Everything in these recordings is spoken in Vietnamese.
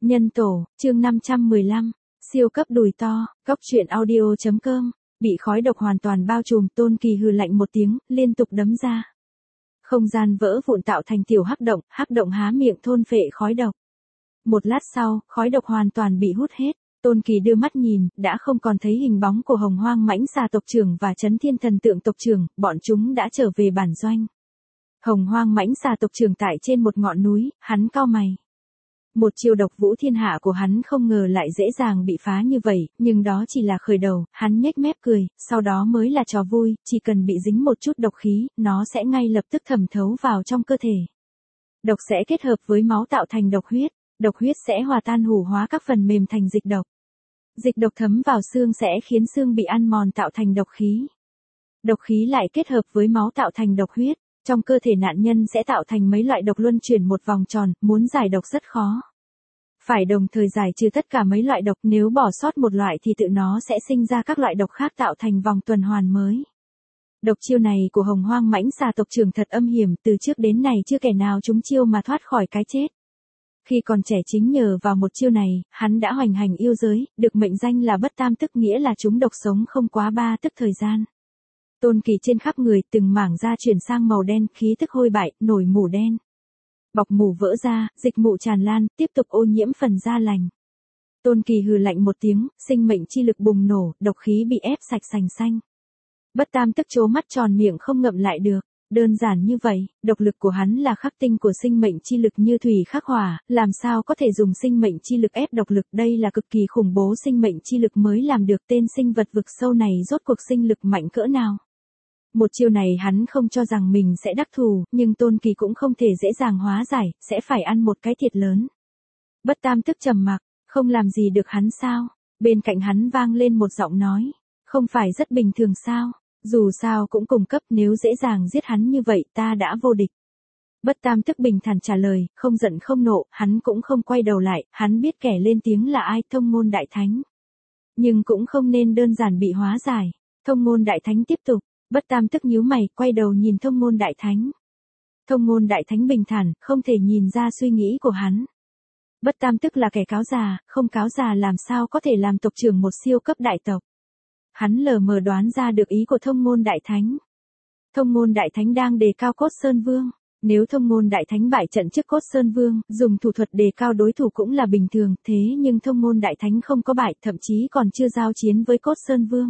Nhân tổ, chương 515, siêu cấp đùi to, cóc truyện audio.com, bị khói độc hoàn toàn bao trùm, Tôn Kỳ hừ lạnh một tiếng, liên tục đấm ra. Không gian vỡ vụn tạo thành tiểu hắc động há miệng thôn phệ khói độc. Một lát sau, khói độc hoàn toàn bị hút hết. Tôn Kỳ đưa mắt nhìn, đã không còn thấy hình bóng của Hồng Hoang Mãnh Xà tộc trưởng và Chấn Thiên Thần Tượng tộc trưởng, bọn chúng đã trở về bản doanh. Hồng Hoang Mãnh Xà tộc trưởng tại trên một ngọn núi, hắn cau mày. Một chiêu độc vũ thiên hạ của hắn không ngờ lại dễ dàng bị phá như vậy, nhưng đó chỉ là khởi đầu, hắn nhếch mép cười, sau đó mới là trò vui, chỉ cần bị dính một chút độc khí, nó sẽ ngay lập tức thẩm thấu vào trong cơ thể. Độc sẽ kết hợp với máu tạo thành độc huyết sẽ hòa tan hủ hóa các phần mềm thành dịch độc. Dịch độc thấm vào xương sẽ khiến xương bị ăn mòn tạo thành độc khí. Độc khí lại kết hợp với máu tạo thành độc huyết. Trong cơ thể nạn nhân sẽ tạo thành mấy loại độc luân chuyển một vòng tròn, muốn giải độc rất khó. Phải đồng thời giải trừ tất cả mấy loại độc, nếu bỏ sót một loại thì tự nó sẽ sinh ra các loại độc khác tạo thành vòng tuần hoàn mới. Độc chiêu này của Hồng Hoang Mãnh Xà tộc trưởng thật âm hiểm, từ trước đến nay chưa kẻ nào trúng chiêu mà thoát khỏi cái chết. Khi còn trẻ chính nhờ vào một chiêu này, hắn đã hoành hành yêu giới, được mệnh danh là bất tam tức, nghĩa là trúng độc sống không quá 3 tức thời gian. Tôn Kỳ trên khắp người từng mảng da chuyển sang màu đen, khí tức hôi bại, nổi mủ đen. Bọc mủ vỡ ra, dịch mụ tràn lan, tiếp tục ô nhiễm phần da lành. Tôn Kỳ hừ lạnh một tiếng, sinh mệnh chi lực bùng nổ, độc khí bị ép sạch sành xanh. Bất tam tức trố mắt tròn miệng không ngậm lại được. Đơn giản như vậy, độc lực của hắn là khắc tinh của sinh mệnh chi lực như thủy khắc hỏa, làm sao có thể dùng sinh mệnh chi lực ép độc lực, đây là cực kỳ khủng bố, sinh mệnh chi lực mới làm được, tên sinh vật vực sâu này rốt cuộc sinh lực mạnh cỡ nào. Một chiêu này hắn không cho rằng mình sẽ đắc thủ, nhưng Tôn Kỳ cũng không thể dễ dàng hóa giải, sẽ phải ăn một cái thiệt lớn. Bất tam tức trầm mặc, không làm gì được hắn sao? Bên cạnh hắn vang lên một giọng nói, không phải rất bình thường sao? Dù sao cũng cùng cấp, nếu dễ dàng giết hắn như vậy ta đã vô địch. Bất tam tức bình thản trả lời, không giận không nộ, hắn cũng không quay đầu lại, hắn biết kẻ lên tiếng là ai, Thông Môn Đại Thánh. Nhưng cũng không nên đơn giản bị hóa giải. Thông Môn Đại Thánh tiếp tục, bất tam tức nhíu mày, quay đầu nhìn Thông Môn Đại Thánh. Thông Môn Đại Thánh bình thản, không thể nhìn ra suy nghĩ của hắn. Bất tam tức là kẻ cáo già, không cáo già làm sao có thể làm tộc trưởng một siêu cấp đại tộc. Hắn lờ mờ đoán ra được ý của Thông Môn Đại Thánh. Thông Môn Đại Thánh đang đề cao Cốt Sơn Vương. Nếu Thông Môn Đại Thánh bại trận trước Cốt Sơn Vương, dùng thủ thuật đề cao đối thủ cũng là bình thường, thế nhưng Thông Môn Đại Thánh không có bại, thậm chí còn chưa giao chiến với Cốt Sơn Vương.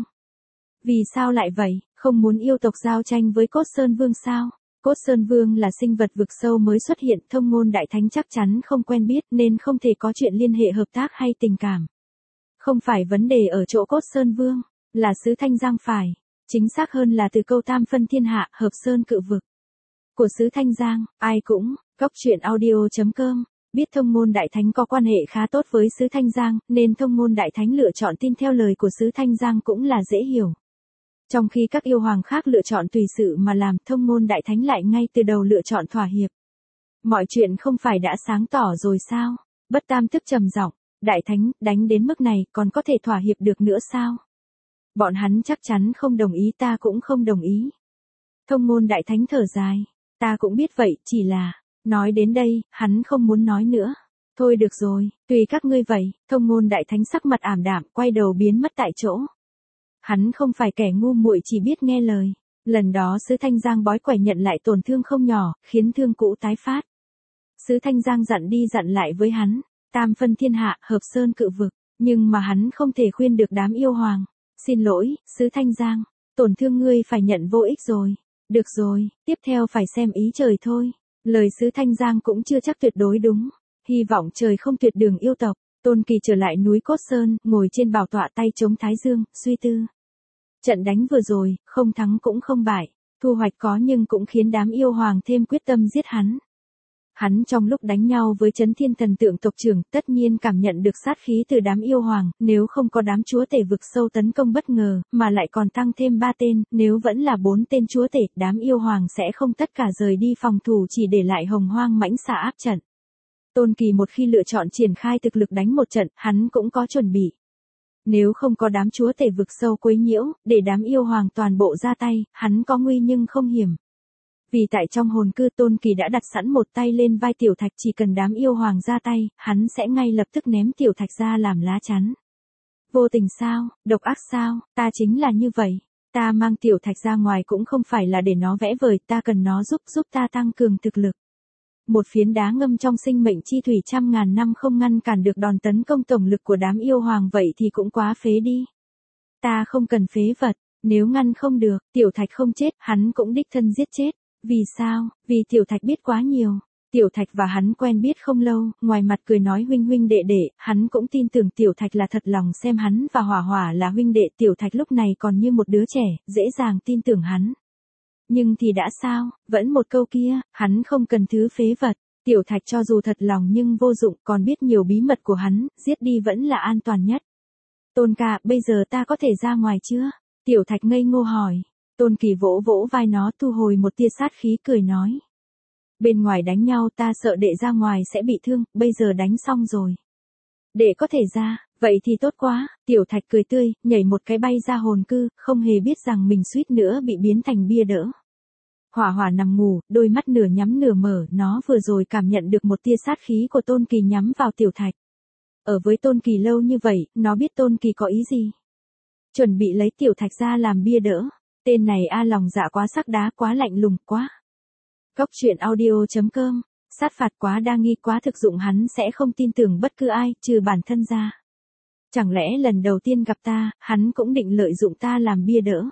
Vì sao lại vậy, không muốn yêu tộc giao tranh với Cốt Sơn Vương sao? Cốt Sơn Vương là sinh vật vực sâu mới xuất hiện, Thông Môn Đại Thánh chắc chắn không quen biết nên không thể có chuyện liên hệ hợp tác hay tình cảm. Không phải vấn đề ở chỗ Cốt Sơn Vương. Là xứ Thanh Giang phải. Chính xác hơn là từ câu tam phân thiên hạ, hợp sơn cự vực. Của xứ Thanh Giang, ai cũng, cóc truyện audio.com, biết Thông Môn Đại Thánh có quan hệ khá tốt với xứ Thanh Giang, nên Thông Môn Đại Thánh lựa chọn tin theo lời của xứ Thanh Giang cũng là dễ hiểu. Trong khi các yêu hoàng khác lựa chọn tùy sự mà làm, Thông Môn Đại Thánh lại ngay từ đầu lựa chọn thỏa hiệp. Mọi chuyện không phải đã sáng tỏ rồi sao? Bất tam tức trầm giọng, Đại Thánh, đánh đến mức này còn có thể thỏa hiệp được nữa sao? Bọn hắn chắc chắn không đồng ý, ta cũng không đồng ý. Thông Môn Đại Thánh thở dài. Ta cũng biết vậy, chỉ là, nói đến đây, hắn không muốn nói nữa. Thôi được rồi, tùy các ngươi vậy. Thông Môn Đại Thánh sắc mặt ảm đạm, quay đầu biến mất tại chỗ. Hắn không phải kẻ ngu muội, chỉ biết nghe lời. Lần đó xứ Thanh Giang bói quẻ nhận lại tổn thương không nhỏ, khiến thương cũ tái phát. Xứ Thanh Giang dặn đi dặn lại với hắn, tam phân thiên hạ, hợp sơn cự vực, nhưng mà hắn không thể khuyên được đám yêu hoàng. Xin lỗi, xứ Thanh Giang, tổn thương ngươi phải nhận vô ích rồi. Được rồi, tiếp theo phải xem ý trời thôi. Lời xứ Thanh Giang cũng chưa chắc tuyệt đối đúng. Hy vọng trời không tuyệt đường yêu tộc. Tôn Kỳ trở lại núi Cốt Sơn, ngồi trên bảo tọa tay chống thái dương, suy tư. Trận đánh vừa rồi, không thắng cũng không bại. Thu hoạch có nhưng cũng khiến đám yêu hoàng thêm quyết tâm giết hắn. Hắn trong lúc đánh nhau với Chấn Thiên Thần Tượng tộc trưởng, tất nhiên cảm nhận được sát khí từ đám yêu hoàng, nếu không có đám chúa tể vực sâu tấn công bất ngờ, mà lại còn tăng thêm 3 tên, nếu vẫn là 4 tên chúa tể, đám yêu hoàng sẽ không tất cả rời đi phòng thủ chỉ để lại Hồng Hoang Mãnh Xà áp trận. Tôn Kỳ một khi lựa chọn triển khai thực lực đánh một trận, hắn cũng có chuẩn bị. Nếu không có đám chúa tể vực sâu quấy nhiễu, để đám yêu hoàng toàn bộ ra tay, hắn có nguy nhưng không hiểm. Vì tại trong hồn cư Tôn Kỳ đã đặt sẵn một tay lên vai Tiểu Thạch, chỉ cần đám yêu hoàng ra tay, hắn sẽ ngay lập tức ném Tiểu Thạch ra làm lá chắn. Vô tình sao, độc ác sao, ta chính là như vậy. Ta mang Tiểu Thạch ra ngoài cũng không phải là để nó vẽ vời, ta cần nó giúp ta tăng cường thực lực. Một phiến đá ngâm trong sinh mệnh chi thủy trăm ngàn năm không ngăn cản được đòn tấn công tổng lực của đám yêu hoàng, vậy thì cũng quá phế đi. Ta không cần phế vật, nếu ngăn không được, Tiểu Thạch không chết, hắn cũng đích thân giết chết. Vì sao? Vì Tiểu Thạch biết quá nhiều. Tiểu Thạch và hắn quen biết không lâu, ngoài mặt cười nói huynh huynh đệ đệ, hắn cũng tin tưởng Tiểu Thạch là thật lòng xem hắn và Hỏa Hỏa là huynh đệ. Tiểu Thạch lúc này còn như một đứa trẻ, dễ dàng tin tưởng hắn. Nhưng thì đã sao, vẫn một câu kia, hắn không cần thứ phế vật. Tiểu Thạch cho dù thật lòng nhưng vô dụng, còn biết nhiều bí mật của hắn, giết đi vẫn là an toàn nhất. Tôn ca, bây giờ ta có thể ra ngoài chưa? Tiểu Thạch ngây ngô hỏi. Tôn Kỳ vỗ vỗ vai nó, thu hồi một tia sát khí, cười nói. Bên ngoài đánh nhau, ta sợ đệ ra ngoài sẽ bị thương, bây giờ đánh xong rồi. Đệ có thể ra, vậy thì tốt quá. Tiểu Thạch cười tươi, nhảy một cái bay ra hồn cư, không hề biết rằng mình suýt nữa bị biến thành bia đỡ. Hỏa Hỏa nằm ngủ, đôi mắt nửa nhắm nửa mở, nó vừa rồi cảm nhận được một tia sát khí của Tôn Kỳ nhắm vào Tiểu Thạch. Ở với Tôn Kỳ lâu như vậy, nó biết Tôn Kỳ có ý gì. Chuẩn bị lấy Tiểu Thạch ra làm bia đỡ. Tên này lòng dạ quá sắc đá, quá lạnh lùng, quá. Cóc truyện audio.com, sát phạt quá đa nghi, quá thực dụng, hắn sẽ không tin tưởng bất cứ ai, trừ bản thân ra. Chẳng lẽ lần đầu tiên gặp ta, hắn cũng định lợi dụng ta làm bia đỡ?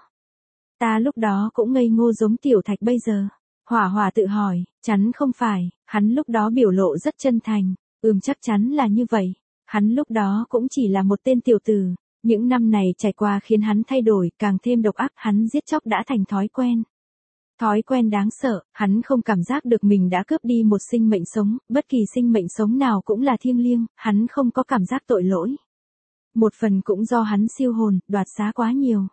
Ta lúc đó cũng ngây ngô giống Tiểu Thạch bây giờ. Hỏa Hỏa tự hỏi, chắn không phải, hắn lúc đó biểu lộ rất chân thành, chắc chắn là như vậy. Hắn lúc đó cũng chỉ là một tên tiểu tử. Những năm này trải qua khiến hắn thay đổi, càng thêm độc ác, hắn giết chóc đã thành thói quen. Thói quen đáng sợ, hắn không cảm giác được mình đã cướp đi một sinh mệnh sống, bất kỳ sinh mệnh sống nào cũng là thiêng liêng, hắn không có cảm giác tội lỗi. Một phần cũng do hắn siêu hồn, đoạt xá quá nhiều.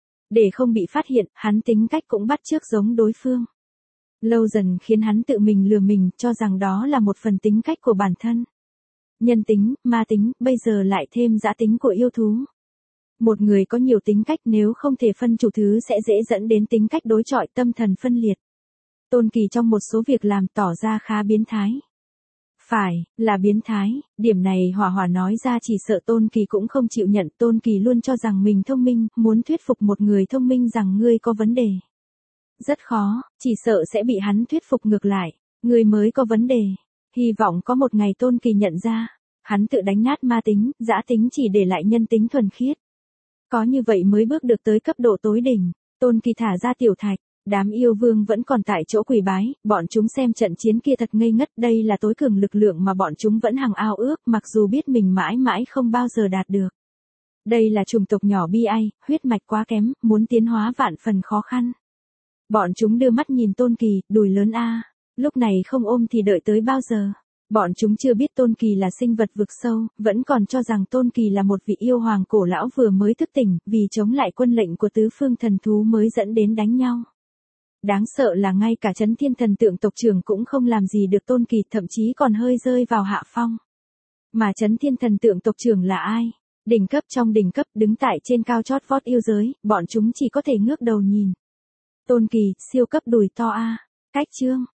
Để không bị phát hiện, hắn tính cách cũng bắt chước giống đối phương. Lâu dần khiến hắn tự mình lừa mình, cho rằng đó là một phần tính cách của bản thân. Nhân tính, ma tính, bây giờ lại thêm dã tính của yêu thú. Một người có nhiều tính cách nếu không thể phân chủ thứ sẽ dễ dẫn đến tính cách đối chọi, tâm thần phân liệt. Tôn Kỳ trong một số việc làm tỏ ra khá biến thái. Phải, là biến thái, điểm này Hỏa Hỏa nói ra chỉ sợ Tôn Kỳ cũng không chịu nhận. Tôn Kỳ luôn cho rằng mình thông minh, muốn thuyết phục một người thông minh rằng ngươi có vấn đề. Rất khó, chỉ sợ sẽ bị hắn thuyết phục ngược lại, ngươi mới có vấn đề. Hy vọng có một ngày Tôn Kỳ nhận ra, hắn tự đánh nát ma tính, dã tính, chỉ để lại nhân tính thuần khiết. Có như vậy mới bước được tới cấp độ tối đỉnh. Tôn Kỳ thả ra Tiểu Thạch, đám yêu vương vẫn còn tại chỗ quỳ bái, bọn chúng xem trận chiến kia thật ngây ngất, đây là tối cường lực lượng mà bọn chúng vẫn hằng ao ước, mặc dù biết mình mãi mãi không bao giờ đạt được. Đây là chủng tộc nhỏ bi ai, huyết mạch quá kém, muốn tiến hóa vạn phần khó khăn. Bọn chúng đưa mắt nhìn Tôn Kỳ, đùi lớn a, lúc này không ôm thì đợi tới bao giờ. Bọn chúng chưa biết Tôn Kỳ là sinh vật vực sâu, vẫn còn cho rằng Tôn Kỳ là một vị yêu hoàng cổ lão vừa mới thức tỉnh, vì chống lại quân lệnh của tứ phương thần thú mới dẫn đến đánh nhau. Đáng sợ là ngay cả Chấn Thiên Thần Tượng tộc trưởng cũng không làm gì được Tôn Kỳ, thậm chí còn hơi rơi vào hạ phong. Mà Chấn Thiên Thần Tượng tộc trưởng là ai? Đỉnh cấp trong đỉnh cấp, đứng tại trên cao chót vót yêu giới, bọn chúng chỉ có thể ngước đầu nhìn. Tôn Kỳ, siêu cấp đùi to a. Cách chương